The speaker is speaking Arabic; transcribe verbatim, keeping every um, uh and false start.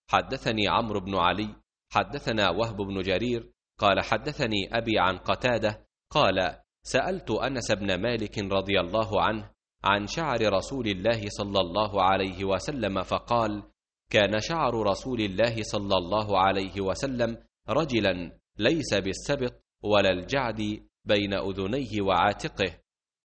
حدثني عمرو بن علي حدثنا وهب بن جرير قال حدثني أبي عن قتادة قال سألت أنس بن مالك رضي الله عنه عن شعر رسول الله صلى الله عليه وسلم فقال كان شعر رسول الله صلى الله عليه وسلم رجلا ليس بالسبط ولا الجعد بين أذنيه وعاتقه،